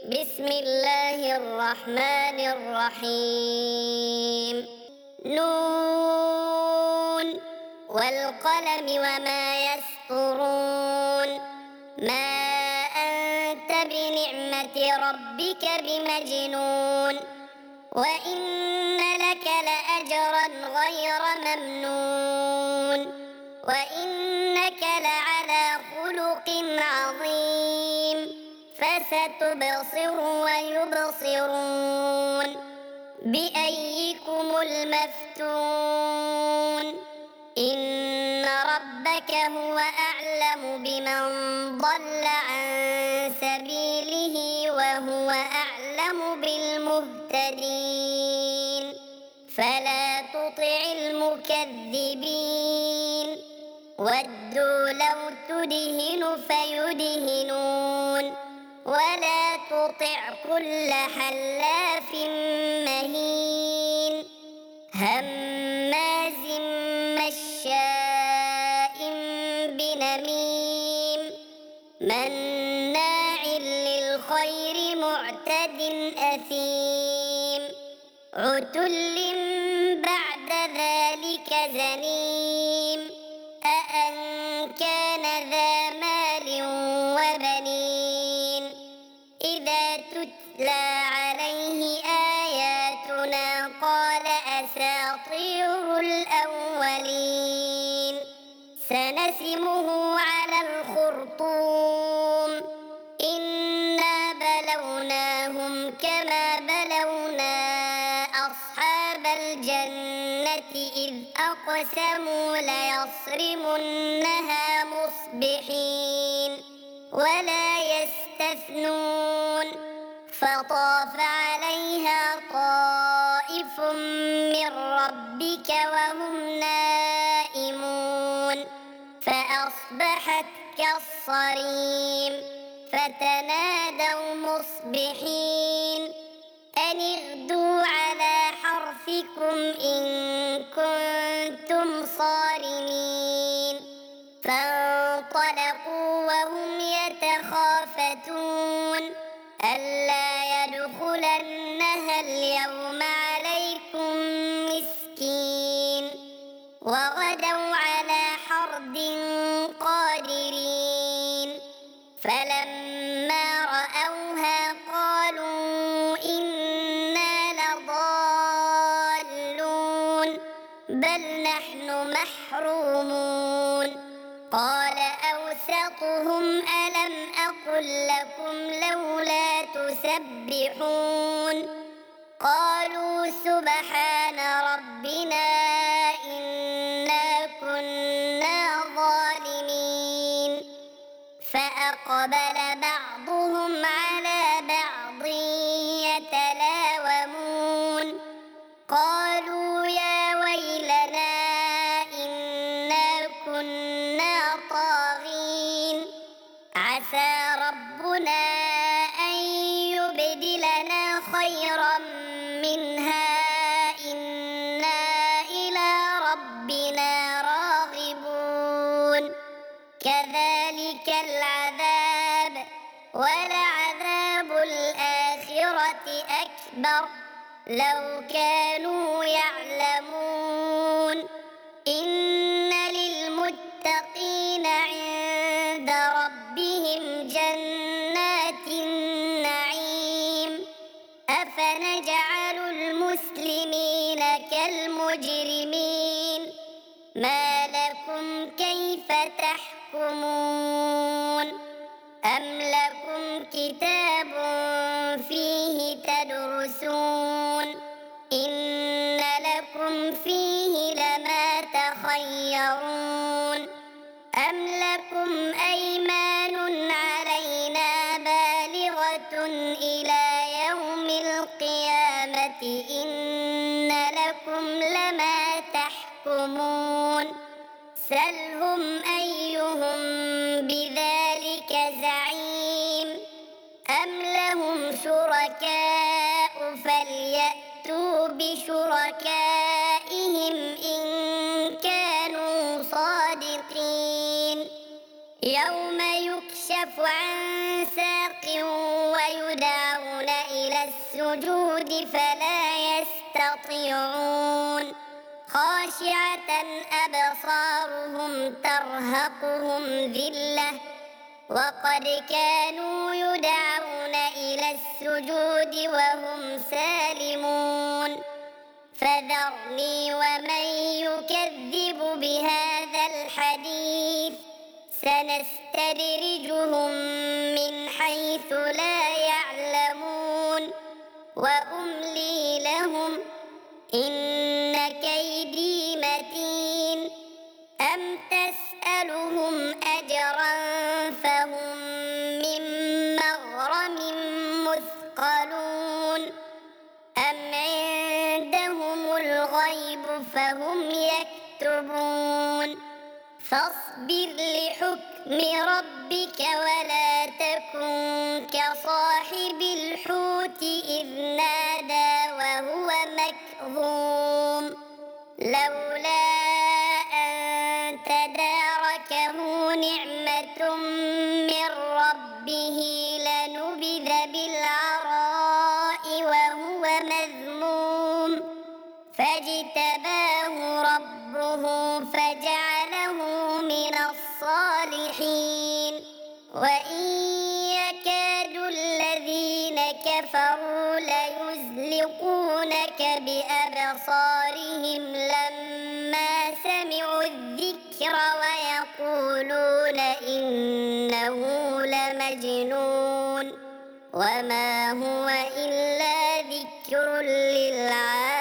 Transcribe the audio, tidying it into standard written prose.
بسم الله الرحمن الرحيم. نون والقلم وما يسطرون. ما أنت بنعمة ربك بمجنون، وإن لك لأجرا غير ممنون، وإنك لعلى خلق عظيم. فستبصر ويبصرون بأيكم المفتون. إن ربك هو أعلم بمن ضل عن سبيله وهو أعلم بالمهتدين. فلا تطع المكذبين. ودوا لو تدهن فيدهنون، ولا تطع كل حلاف مهين هماز مشاء بنميم مناع للخير معتد أثيم عتل بعد ذلك زنيم. أأن كان ذا مال وبنين إذا تتلى عليه آياتنا قال أساطير الأولين. سنسمه على الخرطوم. إنا بلوناهم كما بلونا أصحاب الجنة إذ أقسموا ليصرمنها مصبحين ولا يستثنون. فطاف عليها طائف من ربك وهم نائمون فأصبحت كالصريم. فتنادوا مصبحين أن اغدوا على حرثكم إن كنتم صارمين. فانطلقوا وهم يتخافتون ألا يدخلنها اليوم عليكم مسكين. وغدوا على حرد قادرين. فلما رأوها قالوا إنا لضالون بل نحن محرومون. قال أوسطهم ألم أقل لكم لولا تسبحون. قالوا سبحان ربنا إنا كنا ظالمين. فأقبل بعضهم على بعض يتلاومون قالوا يا ويلنا إنا كنا طاغين. عسى ربنا أن يبدلنا خيرا منها إنا إلى ربنا راغبون. كذلك العذاب ولعذاب الآخرة أكبر لو كانوا يعلمون. إن للمتقين عند ربهم جنات النعيم. أفنجعل المسلمين كالمجرمين ما لكم كيف تحكمون. أم لكم كتاب فيه تدرسون إن لكم فيه لما تخيرون. أم لكم أيمان علينا بالغة إلى يوم القيامة إن لكم لما تحكمون. سلهم أيهم بذلك زعيم. أم لهم شركاء فليأتوا بشركائهم إن كانوا صادقين. يوم يكشف عن ساق ويدعون السجود فلا يستطيعون خاشعة أبصارهم ترهقهم ذلة وقد كانوا يدعون إلى السجود وهم سالمون فذرني ومن يكذب بهذا الحديث سنستدرجهم من حيث لا يعلمون وأملي لهم إن كيدي متين أم تسألهم أجرا فهم من مغرم مثقلون أم عندهم الغيب فهم يكتبون فاصبر لحكم ربك ولا تكن كصاحب الحوت إذ نادى وهو مكظوم لولا أن تداركه نعمة من ربه لنبذ بالعراء وهو مذموم فاجتباه ربه فجعله من الصالحين وإن يكاد الذين كفروا ليزلقونك بأبصارهم لما سمعوا الذكر ويقولون إنه لمجنون وما هو إلا ذكر للعالمين